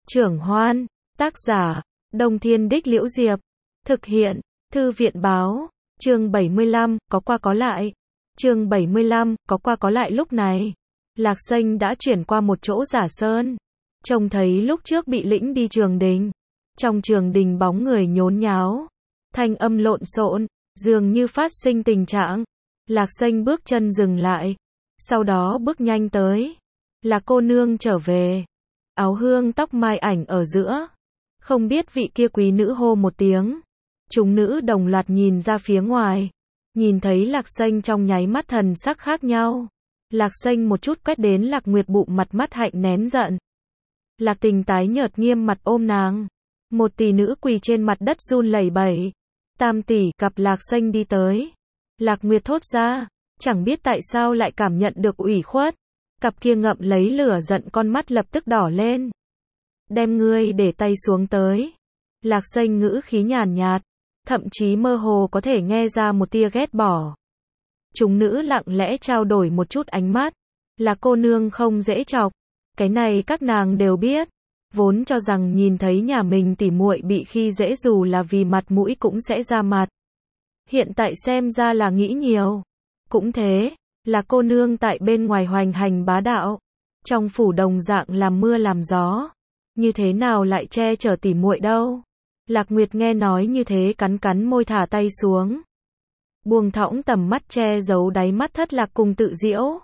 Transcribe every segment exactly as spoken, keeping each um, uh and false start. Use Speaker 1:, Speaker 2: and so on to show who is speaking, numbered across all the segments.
Speaker 1: Trưởng Hoan, tác giả, Đông Thiên Đích Liễu Diệp, thực hiện, Thư viện Báo, chương bảy mươi lăm, có qua có lại. Chương bảy mươi lăm, có qua có lại lúc này. Lạc Xanh đã chuyển qua một chỗ giả sơn. Trông thấy lúc trước bị lĩnh đi trường đình. Trong trường đình bóng người nhốn nháo. Thanh âm lộn xộn, dường như phát sinh tình trạng. Lạc Xanh bước chân dừng lại. Sau đó bước nhanh tới. Là cô nương trở về. Áo hương tóc mai ảnh ở giữa. Không biết vị kia quý nữ hô một tiếng. Chúng nữ đồng loạt nhìn ra phía ngoài. Nhìn thấy Lạc Xanh trong nháy mắt thần sắc khác nhau. Lạc Xanh một chút quét đến Lạc Nguyệt bụng mặt mắt hạnh nén giận. Lạc Tình tái nhợt nghiêm mặt ôm nàng. Một tỷ nữ quỳ trên mặt đất run lẩy bẩy. Tam tỷ gặp Lạc Xanh đi tới. Lạc Nguyệt thốt ra, chẳng biết tại sao lại cảm nhận được ủy khuất. Cặp kia ngậm lấy lửa giận con mắt lập tức đỏ lên. Đem ngươi để tay xuống tới. Lạc Xanh ngữ khí nhàn nhạt, thậm chí mơ hồ có thể nghe ra một tia ghét bỏ. Chúng nữ lặng lẽ trao đổi một chút ánh mắt. Là cô nương không dễ chọc. Cái này các nàng đều biết. Vốn cho rằng nhìn thấy nhà mình tỉ muội bị khi dễ dù là vì mặt mũi cũng sẽ ra mặt. Hiện tại xem ra là nghĩ nhiều. Cũng thế, là cô nương tại bên ngoài hoành hành bá đạo. Trong phủ đồng dạng làm mưa làm gió. Như thế nào lại che chở tỉ muội đâu. Lạc Nguyệt nghe nói như thế cắn cắn môi thả tay xuống. Buông thõng tầm mắt che giấu đáy mắt thất lạc cùng tự diễu.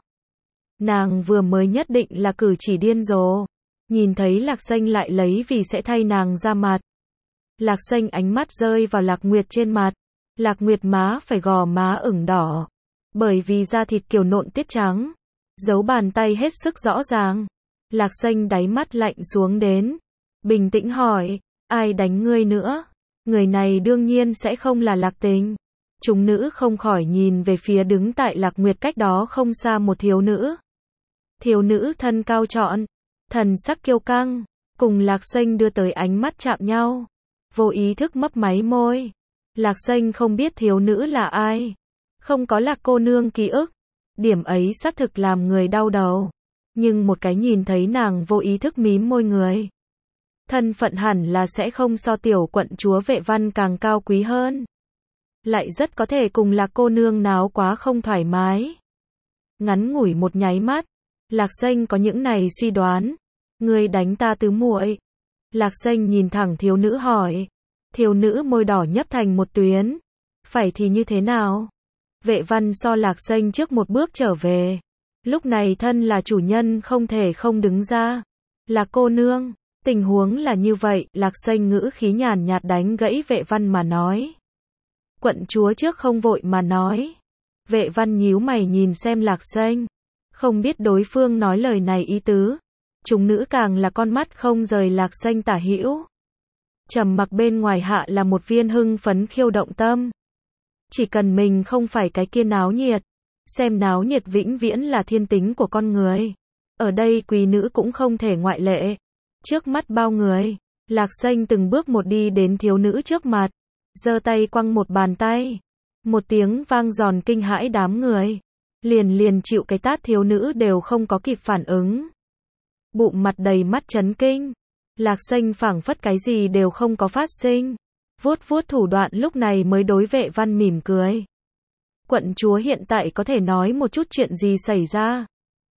Speaker 1: Nàng vừa mới nhất định là cử chỉ điên rồ. Nhìn thấy Lạc Xanh lại lấy vì sẽ thay nàng ra mặt. Lạc Xanh ánh mắt rơi vào Lạc Nguyệt trên mặt. Lạc Nguyệt má phải gò má ửng đỏ. Bởi vì da thịt kiều nộn tiết trắng. Dấu bàn tay hết sức rõ ràng. Lạc Xanh đáy mắt lạnh xuống đến. Bình tĩnh hỏi, ai đánh ngươi nữa? Người này đương nhiên sẽ không là Lạc Tình. Chúng nữ không khỏi nhìn về phía đứng tại Lạc Nguyệt cách đó không xa một thiếu nữ. Thiếu nữ thân cao trọn, thần sắc kiêu căng, cùng Lạc Xanh đưa tới ánh mắt chạm nhau. Vô ý thức mấp máy môi. Lạc Xanh không biết thiếu nữ là ai. Không có Lạc cô nương ký ức. Điểm ấy xác thực làm người đau đầu. Nhưng một cái nhìn thấy nàng vô ý thức mím môi người. Thân phận hẳn là sẽ không so tiểu quận chúa Vệ Văn càng cao quý hơn. Lại rất có thể cùng Lạc cô nương náo quá không thoải mái. Ngắn ngủi một nháy mắt. Lạc Xanh có những này suy đoán. Ngươi đánh ta tứ muội. Lạc Xanh nhìn thẳng thiếu nữ hỏi. Thiếu nữ môi đỏ nhấp thành một tuyến. Phải thì như thế nào? Vệ Văn so Lạc Xanh trước một bước trở về. Lúc này thân là chủ nhân không thể không đứng ra. Là cô nương. Tình huống là như vậy. Lạc Xanh ngữ khí nhàn nhạt đánh gãy Vệ Văn mà nói. Quận chúa trước không vội mà nói. Vệ Văn nhíu mày nhìn xem Lạc Xanh. Không biết đối phương nói lời này ý tứ. Chúng nữ càng là con mắt không rời Lạc Xanh tả hữu. Trầm mặc bên ngoài hạ là một viên hưng phấn khiêu động tâm. Chỉ cần mình không phải cái kia náo nhiệt. Xem náo nhiệt vĩnh viễn là thiên tính của con người. Ở đây quý nữ cũng không thể ngoại lệ. Trước mắt bao người, Lạc Xanh từng bước một đi đến thiếu nữ trước mặt. Giơ tay quăng một bàn tay. Một tiếng vang giòn kinh hãi đám người. Liền liền chịu cái tát thiếu nữ đều không có kịp phản ứng. Bụng mặt đầy mắt chấn kinh. Lạc Xanh phảng phất cái gì đều không có phát sinh. Vuốt vuốt thủ đoạn lúc này mới đối Vệ Văn mỉm cười. Quận chúa hiện tại có thể nói một chút chuyện gì xảy ra.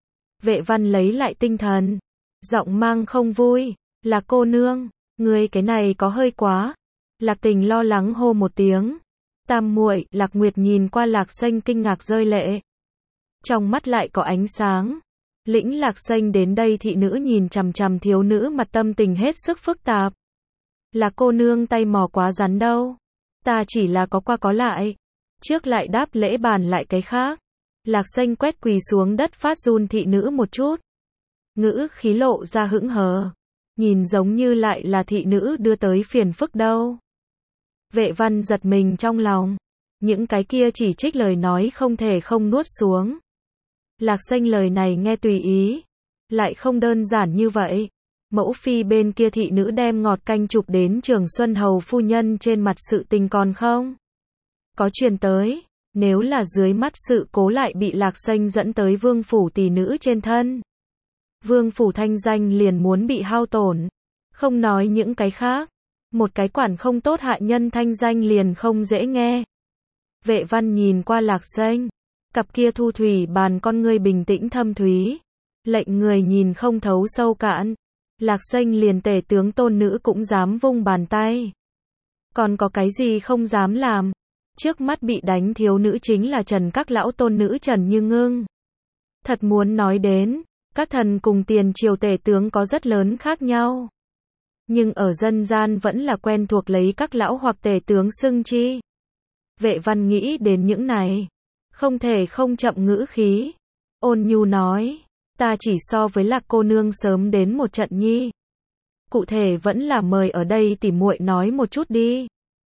Speaker 1: Vệ Văn lấy lại tinh thần. Giọng mang không vui. Là cô nương. Ngươi cái này có hơi quá. Lạc Tình lo lắng hô một tiếng. Tam muội. Lạc Nguyệt nhìn qua Lạc Xanh kinh ngạc rơi lệ. Trong mắt lại có ánh sáng. Lĩnh Lạc Xanh đến đây thị nữ nhìn chằm chằm thiếu nữ mặt tâm tình hết sức phức tạp. Là cô nương tay mò quá rắn đâu. Ta chỉ là có qua có lại. Trước lại đáp lễ bàn lại cái khác. Lạc Xanh quét quỳ xuống đất phát run thị nữ một chút. Ngữ khí lộ ra hững hờ. Nhìn giống như lại là thị nữ đưa tới phiền phức đâu. Vệ Văn giật mình trong lòng. Những cái kia chỉ trích lời nói không thể không nuốt xuống. Lạc Xanh lời này nghe tùy ý. Lại không đơn giản như vậy. Mẫu phi bên kia thị nữ đem ngọt canh chụp đến Trường Xuân Hầu phu nhân trên mặt sự tình còn không? Có truyền tới. Nếu là dưới mắt sự cố lại bị Lạc Xanh dẫn tới vương phủ tỷ nữ trên thân. Vương phủ thanh danh liền muốn bị hao tổn. Không nói những cái khác. Một cái quản không tốt hạ nhân thanh danh liền không dễ nghe. Vệ văn nhìn qua Lạc Xanh. Cặp kia thu thủy bàn con ngươi bình tĩnh thâm thúy. Lệnh người nhìn không thấu sâu cạn. Lạc Xanh liền tể tướng tôn nữ cũng dám vung bàn tay. Còn có cái gì không dám làm. Trước mắt bị đánh thiếu nữ chính là Trần các lão tôn nữ Trần Như Ngưng. Thật muốn nói đến, các thần cùng tiền triều tể tướng có rất lớn khác nhau. Nhưng ở dân gian vẫn là quen thuộc lấy các lão hoặc tể tướng xưng chi. Vệ văn nghĩ đến những này. Không thể không chậm ngữ khí. Ôn nhu nói, ta chỉ so với Lạc cô nương sớm đến một trận nhi. Cụ thể vẫn là mời ở đây tỉ muội nói một chút đi.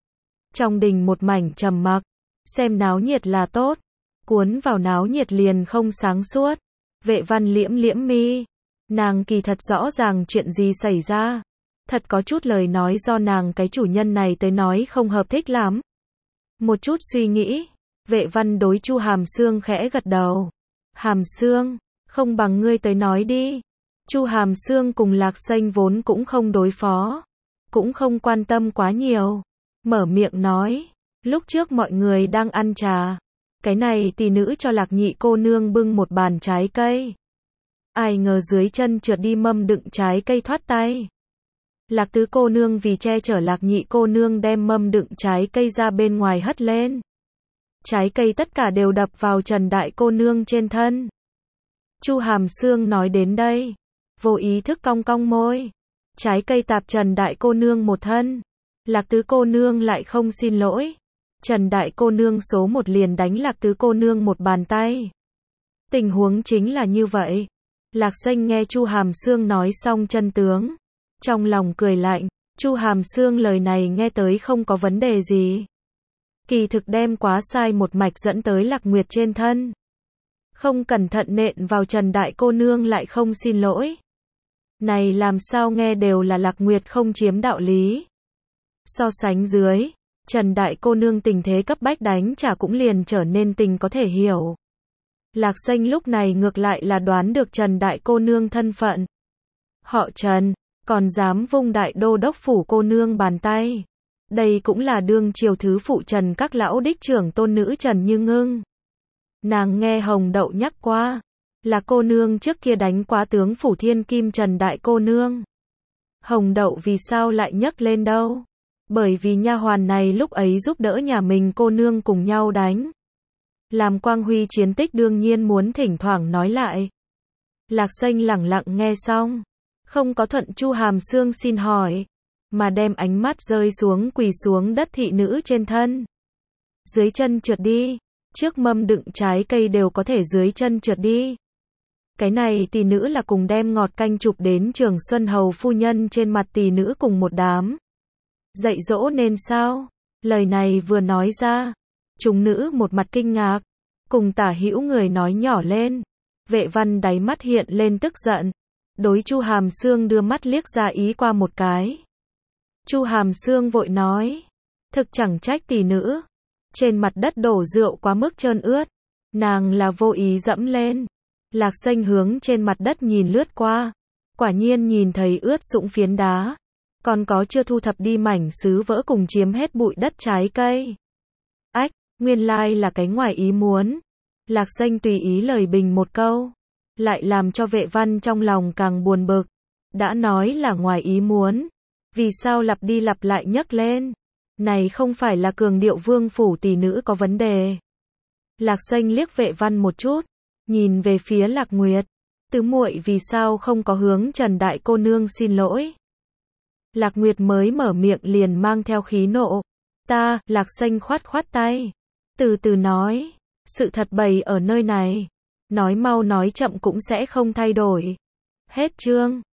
Speaker 1: Trong đình một mảnh trầm mặc, xem náo nhiệt là tốt, cuốn vào náo nhiệt liền không sáng suốt. Vệ văn liễm liễm mi, nàng kỳ thật rõ ràng chuyện gì xảy ra. Thật có chút lời nói do nàng cái chủ nhân này tới nói không hợp thích lắm. Một chút suy nghĩ, vệ văn đối Chu Hàm Xương khẽ gật đầu. Hàm Xương, không bằng ngươi tới nói đi. Chu Hàm Xương cùng Lạc Xanh vốn cũng không đối phó, cũng không quan tâm quá nhiều. Mở miệng nói, lúc trước mọi người đang ăn trà. Cái này tỷ nữ cho Lạc nhị cô nương bưng một bàn trái cây. Ai ngờ dưới chân trượt đi mâm đựng trái cây thoát tay. Lạc tứ cô nương vì che chở Lạc nhị cô nương đem mâm đựng trái cây ra bên ngoài hất lên. Trái cây tất cả đều đập vào Trần đại cô nương trên thân. Chu Hàm Xương nói đến đây, vô ý thức cong cong môi. Trái cây tạp Trần đại cô nương một thân. Lạc tứ cô nương lại không xin lỗi. Trần đại cô nương số một liền đánh Lạc tứ cô nương một bàn tay. Tình huống chính là như vậy. Lạc Xanh nghe Chu Hàm Xương nói xong chân tướng, trong lòng cười lạnh. Chu Hàm Xương lời này nghe tới không có vấn đề gì. Kỳ thực đem quá sai một mạch dẫn tới Lạc Nguyệt trên thân. Không cẩn thận nện vào Trần đại cô nương lại không xin lỗi. Này làm sao nghe đều là Lạc Nguyệt không chiếm đạo lý. So sánh dưới, Trần đại cô nương tình thế cấp bách đánh trả cũng liền trở nên tình có thể hiểu. Lạc Xanh lúc này ngược lại là đoán được Trần đại cô nương thân phận. Họ Trần, còn dám vung đại đô đốc phủ cô nương bàn tay. Đây cũng là đương triều thứ phụ Trần các lão đích trưởng tôn nữ Trần Như Ngưng. Nàng nghe Hồng Đậu nhắc qua, là cô nương trước kia đánh quá tướng phủ thiên kim Trần đại cô nương. Hồng Đậu vì sao lại nhắc lên đâu? Bởi vì nha hoàn này lúc ấy giúp đỡ nhà mình cô nương cùng nhau đánh. Làm quang huy chiến tích đương nhiên muốn thỉnh thoảng nói lại. Lạc Xanh lẳng lặng nghe xong, không có thuận Chu Hàm Xương xin hỏi, mà đem ánh mắt rơi xuống quỳ xuống đất thị nữ trên thân. Dưới chân trượt đi, trước mâm đựng trái cây đều có thể dưới chân trượt đi. Cái này tỷ nữ là cùng đem ngọt canh chụp đến Trường Xuân hầu phu nhân trên mặt tỷ nữ cùng một đám. Dạy dỗ nên sao? Lời này vừa nói ra, chúng nữ một mặt kinh ngạc, cùng tả hữu người nói nhỏ lên. Vệ văn đáy mắt hiện lên tức giận, đối Chu Hàm Xương đưa mắt liếc ra ý qua một cái. Chu Hàm Xương vội nói, thực chẳng trách tỷ nữ, trên mặt đất đổ rượu quá mức trơn ướt, nàng là vô ý dẫm lên. Lạc Xanh hướng trên mặt đất nhìn lướt qua, quả nhiên nhìn thấy ướt sũng phiến đá, còn có chưa thu thập đi mảnh sứ vỡ cùng chiếm hết bụi đất trái cây. Ách, nguyên lai là cái ngoài ý muốn. Lạc Xanh tùy ý lời bình một câu, lại làm cho vệ văn trong lòng càng buồn bực. Đã nói là ngoài ý muốn, vì sao lặp đi lặp lại nhắc lên? Này không phải là cường điệu vương phủ tỷ nữ có vấn đề. Lạc Xanh liếc vệ văn một chút, nhìn về phía Lạc Nguyệt. Tứ muội vì sao không có hướng Trần đại cô nương xin lỗi? Lạc Nguyệt mới mở miệng liền mang theo khí nộ. Ta, Lạc Xanh khoát khoát tay, từ từ nói, sự thật bày ở nơi này, nói mau nói chậm cũng sẽ không thay đổi. Hết chương.